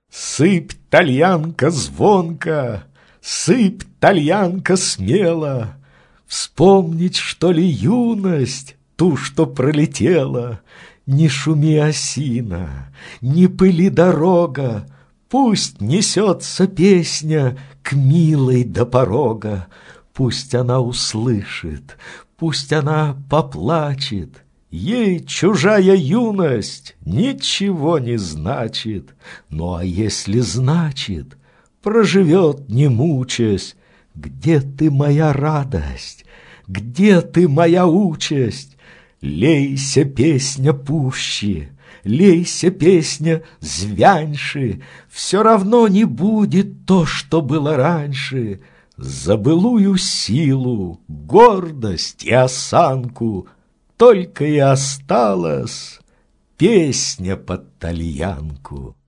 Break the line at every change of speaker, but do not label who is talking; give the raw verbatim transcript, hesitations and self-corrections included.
Сыпь, тальянка, звонко, сыпь, тальянка, смело. Вспомнить, что ли, юность, ту, что пролетела? Не шуми, осина, не пыли дорога, пусть несется песня к милой до порога. Пусть она услышит, пусть она поплачет. Ей чужая юность ничего не значит. Ну а если значит, проживет, не мучаясь. Где ты, моя радость? Где ты, моя участь? Лейся, песня, пуще, лейся, песня, звяньше. Все равно не будет то, что было раньше. За былую силу, гордость и осанку только и осталась песня под тальянку.